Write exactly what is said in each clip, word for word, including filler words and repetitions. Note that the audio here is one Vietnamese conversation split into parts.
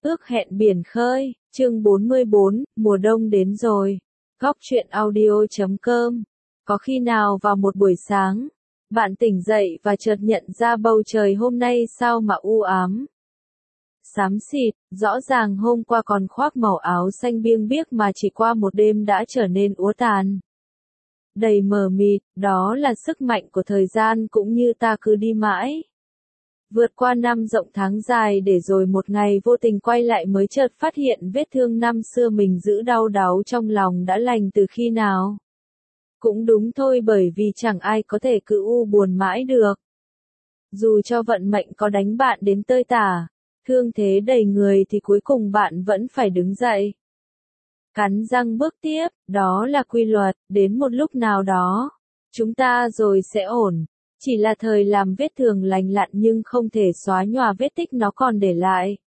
Ước hẹn biển khơi, chương bốn mươi bốn, mùa đông đến rồi. Góc truyện audio chấm com. Có khi nào vào một buổi sáng, bạn tỉnh dậy và chợt nhận ra bầu trời hôm nay sao mà u ám. Xám xịt, rõ ràng hôm qua còn khoác màu áo xanh biêng biếc mà chỉ qua một đêm đã trở nên úa tàn. Đầy mờ mịt, đó là sức mạnh của thời gian cũng như ta cứ đi mãi. Vượt qua năm rộng tháng dài để rồi một ngày vô tình quay lại mới chợt phát hiện vết thương năm xưa mình giữ đau đáu trong lòng đã lành từ khi nào. Cũng đúng thôi, bởi vì chẳng ai có thể cứ u buồn mãi được. Dù cho vận mệnh có đánh bạn đến tơi tả, thương thế đầy người thì cuối cùng bạn vẫn phải đứng dậy. Cắn răng bước tiếp, đó là quy luật, đến một lúc nào đó, chúng ta rồi sẽ ổn. Chỉ là thời làm vết thương lành lặn nhưng không thể xóa nhòa vết tích nó còn để lại.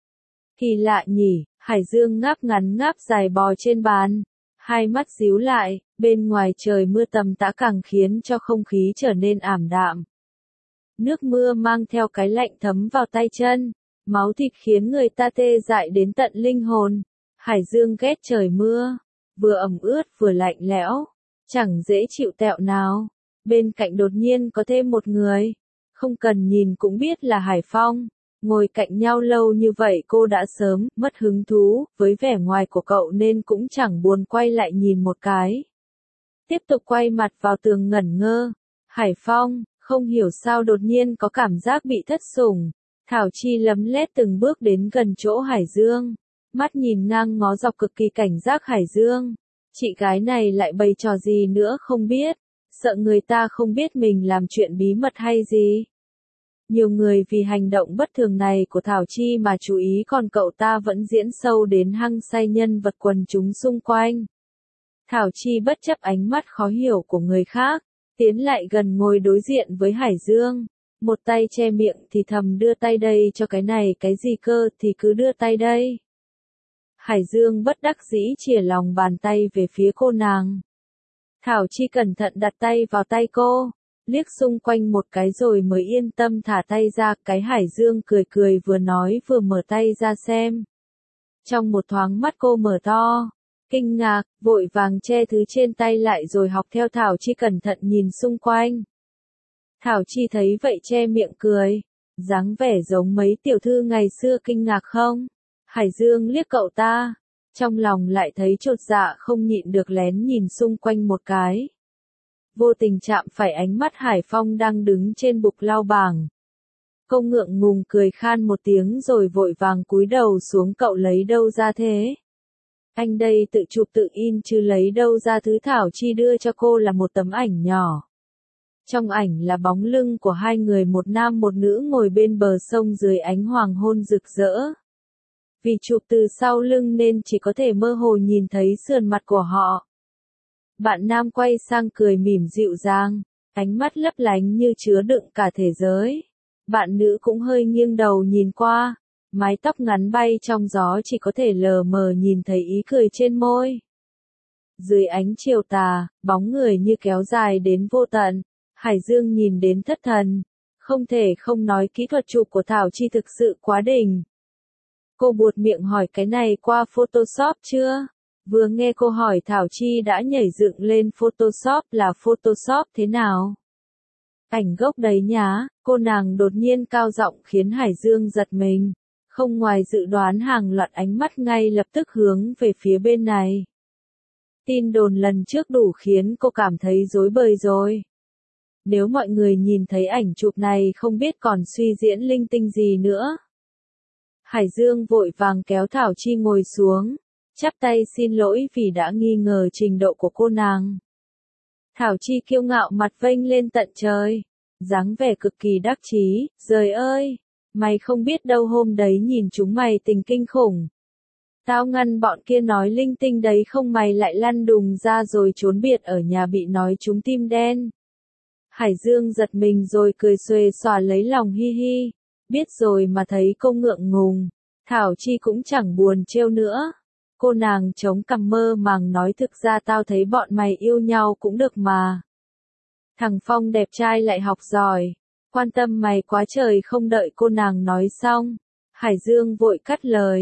Kỳ lạ nhỉ, Hải Dương ngáp ngắn ngáp dài bò trên bàn, hai mắt díu lại, bên ngoài trời mưa tầm tã càng khiến cho không khí trở nên ảm đạm. Nước mưa mang theo cái lạnh thấm vào tay chân, máu thịt khiến người ta tê dại đến tận linh hồn. Hải Dương ghét trời mưa, vừa ẩm ướt vừa lạnh lẽo, chẳng dễ chịu tẹo nào. Bên cạnh đột nhiên có thêm một người, không cần nhìn cũng biết là Hải Phong. Ngồi cạnh nhau lâu như vậy cô đã sớm mất hứng thú với vẻ ngoài của cậu nên cũng chẳng buồn quay lại nhìn một cái. Tiếp tục quay mặt vào tường ngẩn ngơ. Hải Phong, không hiểu sao đột nhiên có cảm giác bị thất sủng. Thảo Chi lấm lét từng bước đến gần chỗ Hải Dương, mắt nhìn ngang ngó dọc cực kỳ cảnh giác Hải Dương. Chị gái này lại bày trò gì nữa không biết. Sợ người ta không biết mình làm chuyện bí mật hay gì. Nhiều người vì hành động bất thường này của Thảo Chi mà chú ý, còn cậu ta vẫn diễn sâu đến hăng say nhân vật quần chúng xung quanh. Thảo Chi bất chấp ánh mắt khó hiểu của người khác, tiến lại gần ngồi đối diện với Hải Dương. Một tay che miệng thì thầm, đưa tay đây cho cái này, cái gì cơ thì cứ đưa tay đây. Hải Dương bất đắc dĩ chìa lòng bàn tay về phía cô nàng. Thảo Chi cẩn thận đặt tay vào tay cô, liếc xung quanh một cái rồi mới yên tâm thả tay ra. Cái Hải Dương cười cười vừa nói vừa mở tay ra xem. Trong một thoáng mắt cô mở to, kinh ngạc, vội vàng che thứ trên tay lại rồi học theo Thảo Chi cẩn thận nhìn xung quanh. Thảo Chi thấy vậy che miệng cười, dáng vẻ giống mấy tiểu thư ngày xưa, kinh ngạc không? Hải Dương liếc cậu ta. Trong lòng lại thấy chột dạ, không nhịn được lén nhìn xung quanh một cái. Vô tình chạm phải ánh mắt Hải Phong đang đứng trên bục lau bảng. Cô ngượng ngùng cười khan một tiếng rồi vội vàng cúi đầu xuống. Cậu lấy đâu ra thế? Anh đây tự chụp tự in chứ lấy đâu ra. Thứ Thảo Chi đưa cho cô là một tấm ảnh nhỏ. Trong ảnh là bóng lưng của hai người, một nam một nữ ngồi bên bờ sông dưới ánh hoàng hôn rực rỡ. Vì chụp từ sau lưng nên chỉ có thể mơ hồ nhìn thấy sườn mặt của họ. Bạn nam quay sang cười mỉm dịu dàng, ánh mắt lấp lánh như chứa đựng cả thế giới. Bạn nữ cũng hơi nghiêng đầu nhìn qua, mái tóc ngắn bay trong gió, chỉ có thể lờ mờ nhìn thấy ý cười trên môi. Dưới ánh chiều tà, bóng người như kéo dài đến vô tận. Hải Dương nhìn đến thất thần, không thể không nói kỹ thuật chụp của Thảo Chi thực sự quá đỉnh. Cô buột miệng hỏi, cái này qua Photoshop chưa? Vừa nghe cô hỏi Thảo Chi đã nhảy dựng lên. Photoshop là Photoshop thế nào? Ảnh gốc đấy nhá. Cô nàng đột nhiên cao giọng khiến Hải Dương giật mình. Không ngoài dự đoán, hàng loạt ánh mắt ngay lập tức hướng về phía bên này. Tin đồn lần trước đủ khiến cô cảm thấy rối bời rồi. Nếu mọi người nhìn thấy ảnh chụp này không biết còn suy diễn linh tinh gì nữa. Hải Dương vội vàng kéo Thảo Chi ngồi xuống, chắp tay xin lỗi vì đã nghi ngờ trình độ của cô nàng. Thảo Chi kiêu ngạo mặt vênh lên tận trời, dáng vẻ cực kỳ đắc chí. Giời ơi, mày không biết đâu, hôm đấy nhìn chúng mày tình kinh khủng. Tao ngăn bọn kia nói linh tinh đấy không, mày lại lăn đùng ra rồi trốn biệt ở nhà bị nói trúng tim đen. Hải Dương giật mình rồi cười xuề xòa lấy lòng, hi hi. Biết rồi mà thấy cô ngượng ngùng. Thảo Chi cũng chẳng buồn trêu nữa. Cô nàng chống cằm mơ màng nói, thực ra tao thấy bọn mày yêu nhau cũng được mà. Thằng Phong đẹp trai lại học giỏi, quan tâm mày quá trời. Không đợi cô nàng nói xong, Hải Dương vội cắt lời,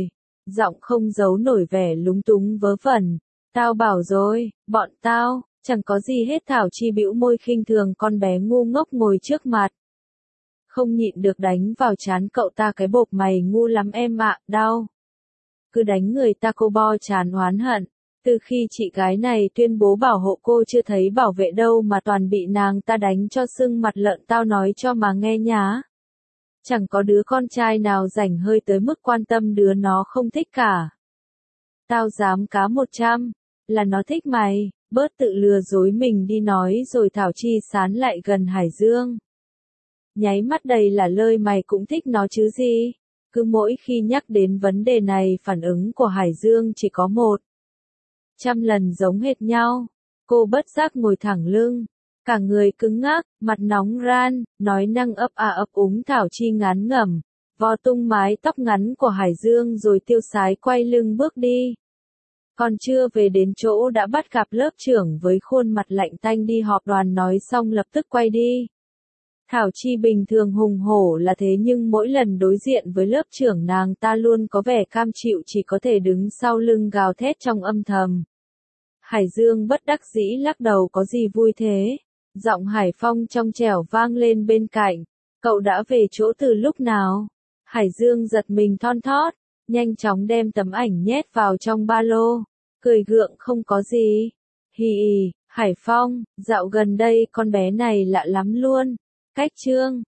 giọng không giấu nổi vẻ lúng túng vớ vẩn. Tao bảo rồi, bọn tao, chẳng có gì hết. Thảo Chi bĩu môi khinh thường con bé ngu ngốc ngồi trước mặt. Không nhịn được đánh vào trán cậu ta cái bộp mày ngu lắm em ạ, đau. Cứ đánh người ta cô bo chán oán hận. Từ khi chị gái này tuyên bố bảo hộ cô chưa thấy bảo vệ đâu mà toàn bị nàng ta đánh cho sưng mặt lợn, tao nói cho mà nghe nhá. Chẳng có đứa con trai nào rảnh hơi tới mức quan tâm đứa nó không thích cả. Tao dám cá một trăm, là nó thích mày, bớt tự lừa dối mình đi nói rồi. Thảo Chi sán lại gần Hải Dương. Nháy mắt đầy là lơi, mày cũng thích nó chứ gì. Cứ mỗi khi nhắc đến vấn đề này phản ứng của Hải Dương chỉ có một trăm lần giống hệt nhau. Cô bất giác ngồi thẳng lưng, cả người cứng ngắc, mặt nóng ran, nói năng ấp a ấp úng. Thảo Chi ngán ngẩm, vò tung mái tóc ngắn của Hải Dương rồi tiêu sái quay lưng bước đi. Còn chưa về đến chỗ đã bắt gặp lớp trưởng với khuôn mặt lạnh tanh đi họp đoàn, nói xong lập tức quay đi. Thảo Chi bình thường hùng hổ là thế nhưng mỗi lần đối diện với lớp trưởng nàng ta luôn có vẻ cam chịu, chỉ có thể đứng sau lưng gào thét trong âm thầm. Hải Dương bất đắc dĩ lắc đầu, có gì vui thế? Giọng Hải Phong trong trẻo vang lên bên cạnh. Cậu đã về chỗ từ lúc nào? Hải Dương giật mình thon thót, nhanh chóng đem tấm ảnh nhét vào trong ba lô, cười gượng không có gì. Hì hì, Hải Phong, dạo gần đây con bé này lạ lắm luôn. Cách Trương